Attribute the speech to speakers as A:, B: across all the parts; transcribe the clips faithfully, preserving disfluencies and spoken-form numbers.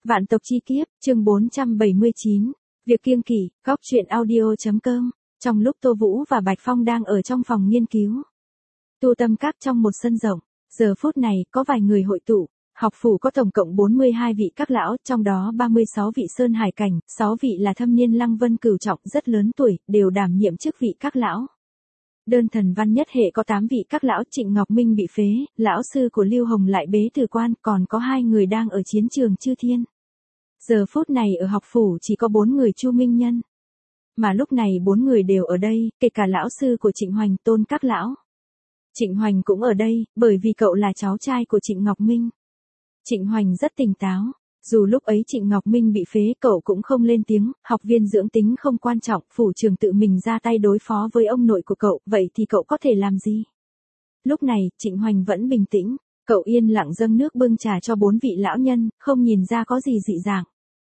A: Vạn tộc chi kiếp, chương bốn trăm bảy mươi chín. Việc kiêng kỵ, góc truyện audio.com. Trong lúc Tô Vũ và Bạch Phong đang ở trong phòng nghiên cứu tu tâm các trong một sân rộng, giờ phút này có vài người hội tụ. Học phủ có tổng cộng bốn mươi hai vị các lão, trong đó ba mươi sáu vị sơn hải cảnh, sáu vị là thâm niên lăng vân cửu trọng rất lớn tuổi, đều đảm nhiệm chức vị các lão. Đơn thần văn nhất hệ có tám vị các lão, Trịnh Ngọc Minh bị phế, lão sư của Lưu Hồng lại bế từ quan, còn có hai người đang ở chiến trường Chư Thiên. Giờ phút này ở học phủ chỉ có bốn người Chu Minh Nhân. Mà lúc này bốn người đều ở đây, kể cả lão sư của Trịnh Hoành, Tôn các lão. Trịnh Hoành cũng ở đây, bởi vì cậu là cháu trai của Trịnh Ngọc Minh. Trịnh Hoành rất tỉnh táo, dù lúc ấy Trịnh Ngọc Minh bị phế cậu cũng không lên tiếng, học viên dưỡng tính không quan trọng, phủ trưởng tự mình ra tay đối phó với ông nội của cậu, vậy thì cậu có thể làm gì? Lúc này, Trịnh Hoành vẫn bình tĩnh, cậu yên lặng dâng nước bưng trà cho bốn vị lão nhân, không nhìn ra có gì dị dạng.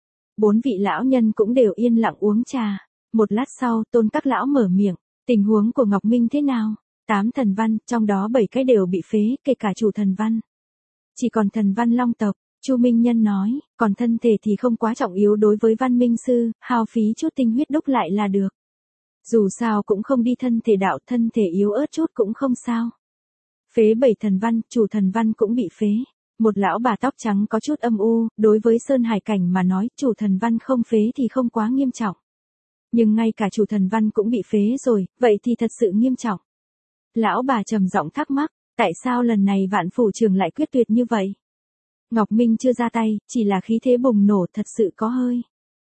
A: Bốn vị lão nhân cũng đều yên lặng uống trà. Một lát sau, Tôn các lão mở miệng, tình huống của Ngọc Minh thế nào? Tám thần văn, trong đó bảy cái đều bị phế, kể cả chủ thần văn. Chỉ còn thần văn long tộc, Chu Minh Nhân nói, còn thân thể thì không quá trọng yếu đối với văn minh sư, hao phí chút tinh huyết đúc lại là được. Dù sao cũng không đi thân thể đạo, thân thể yếu ớt chút cũng không sao. Phế bảy thần văn, chủ thần văn cũng bị phế. Một lão bà tóc trắng có chút âm u, đối với Sơn Hải Cảnh mà nói, chủ thần văn không phế thì không quá nghiêm trọng. Nhưng ngay cả chủ thần văn cũng bị phế rồi, vậy thì thật sự nghiêm trọng. Lão bà trầm giọng thắc mắc, tại sao lần này Vạn phủ trưởng lại quyết tuyệt như vậy? Ngọc Minh chưa ra tay, chỉ là khí thế bùng nổ thật sự có hơi.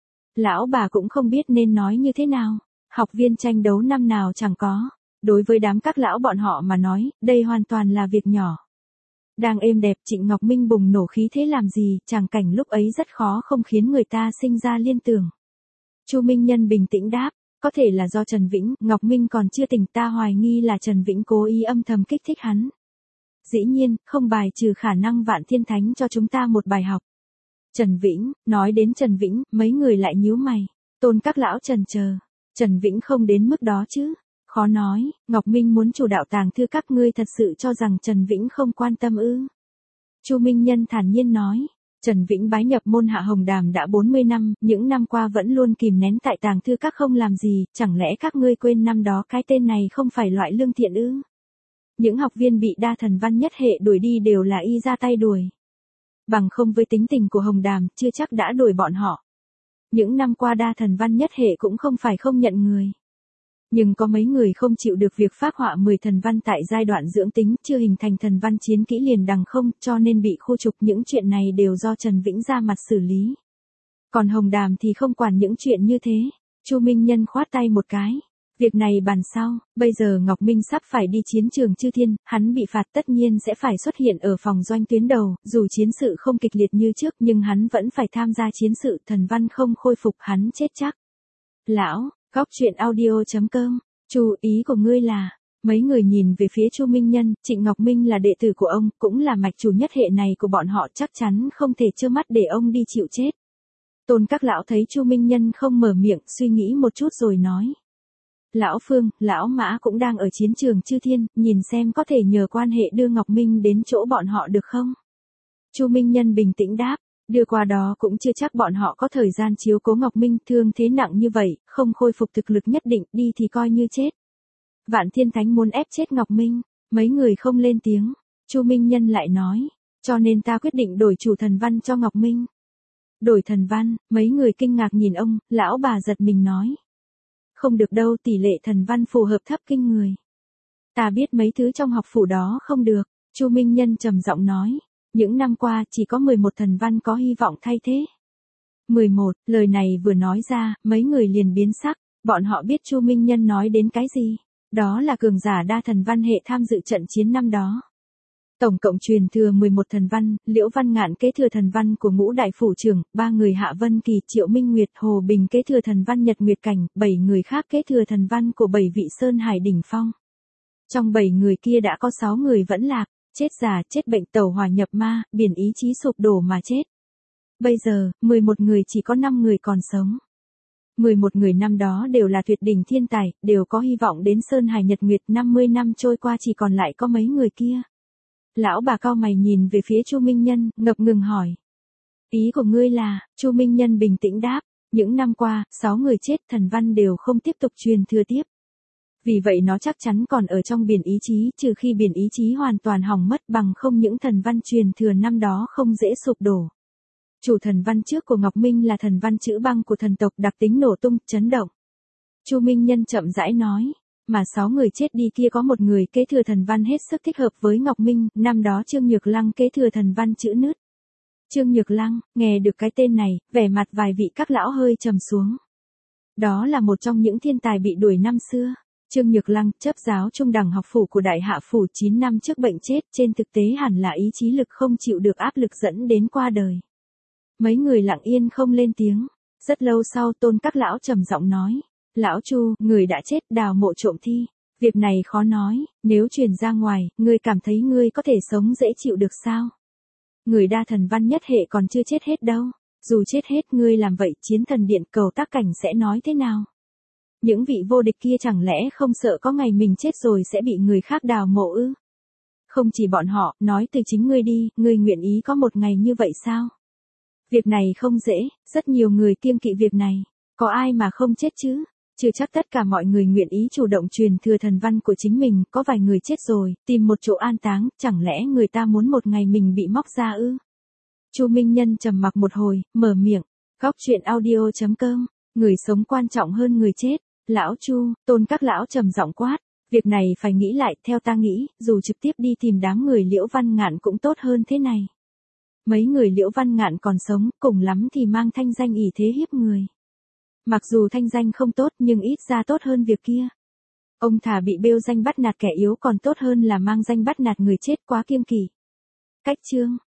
A: Lão bà cũng không biết nên nói như thế nào. Học viên tranh đấu năm nào chẳng có. Đối với đám các lão bọn họ mà nói, đây hoàn toàn là việc nhỏ. Đang êm đẹp, Trịnh Ngọc Minh bùng nổ khí thế làm gì, tràng cảnh lúc ấy rất khó không khiến người ta sinh ra liên tưởng. Chu Minh Nhân bình tĩnh đáp, có thể là do Trần Vĩnh, Ngọc Minh còn chưa tỉnh, ta hoài nghi là Trần Vĩnh cố ý âm thầm kích thích hắn. Dĩ nhiên, không bài trừ khả năng Vạn Thiên Thánh cho chúng ta một bài học. Trần Vĩnh, nói đến Trần Vĩnh, mấy người lại nhíu mày. Tôn các lão trần chờ, Trần Vĩnh không đến mức đó chứ. Khó nói, Ngọc Minh muốn chủ đạo tàng thư các ngươi thật sự cho rằng Trần Vĩnh không quan tâm ư? Chu Minh Nhân thản nhiên nói, Trần Vĩnh bái nhập môn Hạ Hồng Đàm đã bốn mươi năm, những năm qua vẫn luôn kìm nén tại tàng thư các không làm gì, chẳng lẽ các ngươi quên năm đó cái tên này không phải loại lương thiện ư? Những học viên bị đa thần văn nhất hệ đuổi đi đều là y ra tay đuổi. Bằng không với tính tình của Hồng Đàm, chưa chắc đã đuổi bọn họ. Những năm qua đa thần văn nhất hệ cũng không phải không nhận người. Nhưng có mấy người không chịu được việc phác họa mười thần văn tại giai đoạn dưỡng tính, chưa hình thành thần văn chiến kỹ liền đằng không, cho nên bị khu trục. Những chuyện này đều do Trần Vĩnh ra mặt xử lý. Còn Hồng Đàm thì không quản những chuyện như thế. Chu Minh Nhân khoát tay một cái. Việc này bàn sau, bây giờ Ngọc Minh sắp phải đi chiến trường Chư Thiên, hắn bị phạt tất nhiên sẽ phải xuất hiện ở phòng doanh tuyến đầu, dù chiến sự không kịch liệt như trước nhưng hắn vẫn phải tham gia chiến sự, thần văn không khôi phục hắn chết chắc. Lão, góc truyện audio.com, chú ý của ngươi là, mấy người nhìn về phía Chu Minh Nhân, Trịnh Ngọc Minh là đệ tử của ông, cũng là mạch chủ nhất hệ này của bọn họ, chắc chắn không thể trơ mắt để ông đi chịu chết. Tôn các lão thấy Chu Minh Nhân không mở miệng, suy nghĩ một chút rồi nói. Lão Phương, Lão Mã cũng đang ở chiến trường Chư Thiên, nhìn xem có thể nhờ quan hệ đưa Ngọc Minh đến chỗ bọn họ được không? Chu Minh Nhân bình tĩnh đáp, đưa qua đó cũng chưa chắc bọn họ có thời gian chiếu cố Ngọc Minh, thương thế nặng như vậy, không khôi phục thực lực nhất định, đi thì coi như chết. Vạn Thiên Thánh muốn ép chết Ngọc Minh, mấy người không lên tiếng. Chu Minh Nhân lại nói, cho nên ta quyết định đổi chủ thần văn cho Ngọc Minh. Đổi thần văn, mấy người kinh ngạc nhìn ông, lão bà giật mình nói. Không được đâu, tỷ lệ thần văn phù hợp thấp kinh người. Ta biết mấy thứ trong học phủ đó không được, Chu Minh Nhân trầm giọng nói. Những năm qua chỉ có mười một thần văn có hy vọng thay thế. mười một, lời này vừa nói ra, mấy người liền biến sắc, bọn họ biết Chu Minh Nhân nói đến cái gì. Đó là cường giả đa thần văn hệ tham dự trận chiến năm đó. Tổng cộng truyền thừa mười một thần văn, Liễu Văn Ngạn kế thừa thần văn của ngũ đại phủ trưởng, ba người Hạ Vân Kỳ, Triệu Minh Nguyệt, Hồ Bình kế thừa thần văn Nhật Nguyệt Cảnh, bảy người khác kế thừa thần văn của bảy vị Sơn Hải đỉnh phong. Trong bảy người kia đã có sáu người vẫn lạc, chết già, chết bệnh, tẩu hỏa nhập ma, biển ý chí sụp đổ mà chết. Bây giờ, mười một người chỉ có năm người còn sống. mười một người năm đó đều là tuyệt đỉnh thiên tài, đều có hy vọng đến Sơn Hải Nhật Nguyệt, năm mươi năm trôi qua chỉ còn lại có mấy người kia. Lão bà cau mày nhìn về phía Chu Minh Nhân, ngập ngừng hỏi. Ý của ngươi là, Chu Minh Nhân bình tĩnh đáp, những năm qua, sáu người chết thần văn đều không tiếp tục truyền thừa tiếp. Vì vậy nó chắc chắn còn ở trong biển ý chí, trừ khi biển ý chí hoàn toàn hỏng mất, bằng không những thần văn truyền thừa năm đó không dễ sụp đổ. Chủ thần văn trước của Ngọc Minh là thần văn chữ băng của thần tộc, đặc tính nổ tung, chấn động. Chu Minh Nhân chậm rãi nói, mà sáu người chết đi kia có một người kế thừa thần văn hết sức thích hợp với Ngọc Minh, năm đó Trương Nhược Lăng kế thừa thần văn chữ nứt. Trương Nhược Lăng, nghe được cái tên này, vẻ mặt vài vị các lão hơi trầm xuống. Đó là một trong những thiên tài bị đuổi năm xưa. Trương Nhược Lăng, chấp giáo trung đẳng học phủ của Đại Hạ phủ chín năm trước bệnh chết, trên thực tế hẳn là ý chí lực không chịu được áp lực dẫn đến qua đời. Mấy người lặng yên không lên tiếng. Rất lâu sau Tôn các lão trầm giọng nói, lão Chu, người đã chết đào mộ trộm thi. Việc này khó nói, nếu truyền ra ngoài, ngươi cảm thấy ngươi có thể sống dễ chịu được sao? Người đa thần văn nhất hệ còn chưa chết hết đâu. Dù chết hết ngươi làm vậy chiến thần điện Cầu Tác Cảnh sẽ nói thế nào? Những vị vô địch kia chẳng lẽ không sợ có ngày mình chết rồi sẽ bị người khác đào mộ ư? Không chỉ bọn họ, nói từ chính ngươi đi, ngươi nguyện ý có một ngày như vậy sao? Việc này không dễ, rất nhiều người kiêng kỵ việc này. Có ai mà không chết chứ? Chưa chắc tất cả mọi người nguyện ý chủ động truyền thừa thần văn của chính mình, có vài người chết rồi, tìm một chỗ an táng, chẳng lẽ người ta muốn một ngày mình bị móc ra ư? Chu Minh Nhân trầm mặc một hồi, mở miệng, góc truyện audio chấm com, người sống quan trọng hơn người chết. Lão Chu, Tôn các lão trầm giọng quát, việc này phải nghĩ lại, theo ta nghĩ, dù trực tiếp đi tìm đám người Liễu Văn Ngạn cũng tốt hơn thế này. Mấy người Liễu Văn Ngạn còn sống, cùng lắm thì mang thanh danh ỷ thế hiếp người. Mặc dù thanh danh không tốt nhưng ít ra tốt hơn việc kia. Ông thà bị bêu danh bắt nạt kẻ yếu còn tốt hơn là mang danh bắt nạt người chết, quá kiêng kỵ. Cách chương